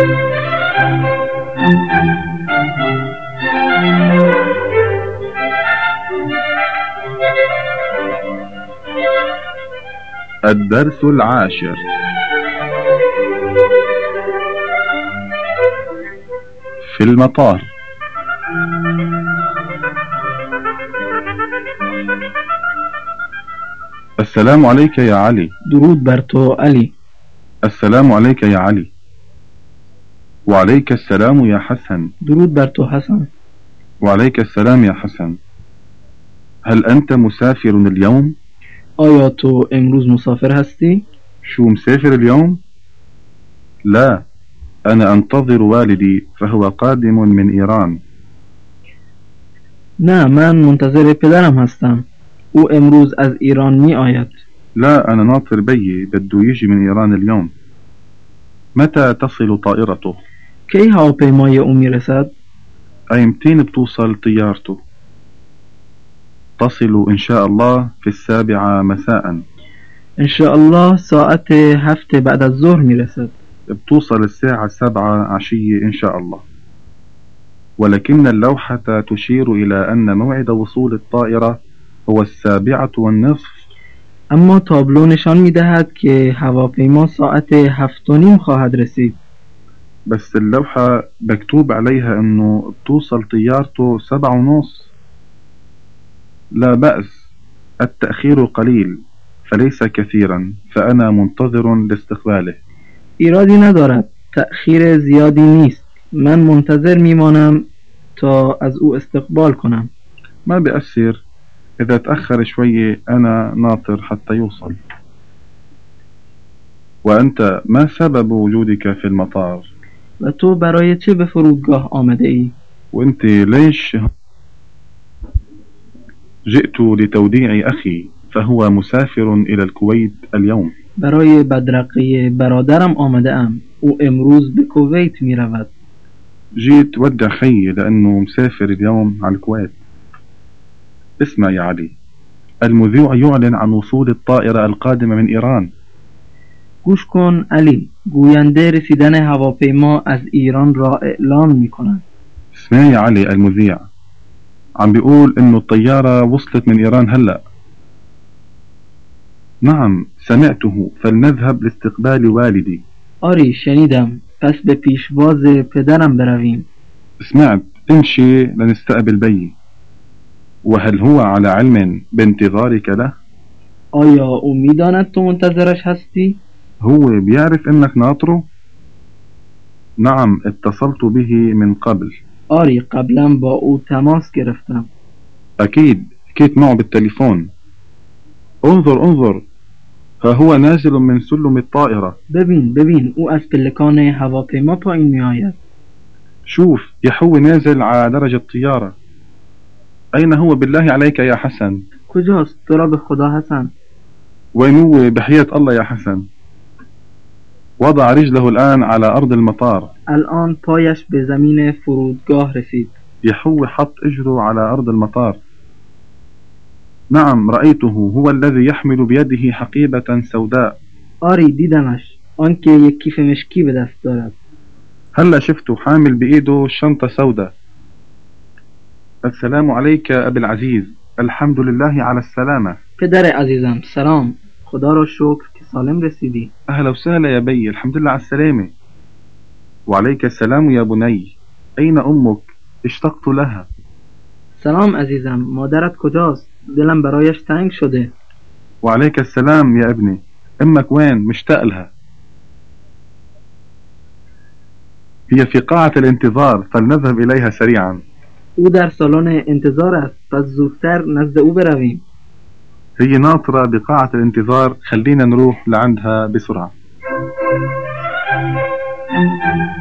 الدرس العاشر. في المطار. السلام عليك يا علي. درود بر تو علی. السلام عليك يا علي. وعليك السلام يا حسن. درود بر تو حسن. وعليك السلام يا حسن. هل أنت مسافر اليوم؟ آیا تو امروز مسافر هستی؟ شو مسافر اليوم؟ لا، أنا أنتظر والدي فهو قادم من إيران. نه، من منتظر پدرم هستم. او امروز از ایران می آید. لا، أنا ناطر بيي بده يجي من إيران اليوم. متى تصل طائرته؟ کی هواپیمای او می رسد؟ أي متين بتوصل طيارته؟ تصل إن شاء الله في 7 مساء. ان شاء الله ساعت 7 بعد از ظهر می رسد. بتوصل الساعة 7 عشية إن شاء الله. ولكن اللوحة تشير إلى أن موعد وصول الطائرة هو 7:30. اما تابلو نشان می دهد که هواپیما ساعت 7:30 خواهد رسید. بس اللوحة مكتوب عليها أنه بتوصل طيارته 7:30. لا بأس، التأخير قليل فليس كثيرا، فأنا منتظر لاستقباله. ایرادی ندارد، تأخیر زیادی نیست. من منتظر میمانم تا از او استقبال کنم. ما بيأثر إذا تأخر شوية، أنا ناطر حتى يوصل. وأنت ما سبب وجودك في المطار؟ و تو برای چه به فرودگاه آمده ای؟ وأنت ليش؟ جئت لتوديع أخي فهو مسافر إلى الكويت اليوم. برای بدرقه برادرم آمده ام. او امروز به کویت می رود. جيت ودع خيي لأنه مسافر اليوم على الكويت. اسمع يا علي، المذيع يعلن عن وصول الطائرة القادمة من إيران. گوش کن علی، گوینده رسیدن هواپیما از ایران را اعلام می کند. اسمع يا علي، المذيع عم بيقول إنه الطيارة وصلت من إيران هلأ. نعم سمعته، فلنذهب لاستقبال والدي. آری شنیدم، پس به پیشواز پدرم برویم. سمعت، امشي لنستقبل بيي. وهل هو على علم بانتظارك له؟ آیا او میداند تو منتظرش هستی؟ هو بيعرف إنك ناطره؟ نعم اتصلت به من قبل. آری قبلا با او تماس گرفتم. أكيد حكيت معه بالتليفون. انظر، ها هو نازل من سلم الطائرة. ببین او از پلکان هواپیما پایین می آید. شوف يحو نازل على درج الطيارة. أين هو بالله عليك يا حسن؟ کجاست؟ تو را به خدا حسن. وين هو بحياة الله يا حسن؟ وضع رجله الآن على أرض المطار. الآن پایش به زمین فرودگاه رسید. يحو حط اجره على أرض المطار. نعم رأيته، هو الذي يحمل بيده حقيبة سوداء. آری دیدمش، آنکه یک کیف مشکی به دست دارد. هلا شفته حامل بإيده شنطة سوداء. السلام عليك أبي العزيز، الحمد لله على السلامة. پدر عزیزم سلام، خدا را شکر که سالم رسیدی. أهلا وسهلا يا بي، الحمد لله على السلامة. وعليك السلام يا بني، أين أمك؟ اشتقت لها. سلام عزیزم، مادرت کجاست؟ دلم برایش تنگ شده. وعليك السلام يا ابني، أمك وين؟ مشتاق لها. هي في قاعة الانتظار، فلنذهب إليها سريعا. او در سالن انتظار است، پس زودتر نزد او برویم. هي ناطرة بقاعة الانتظار، خلينا نروح لعندها بسرعة.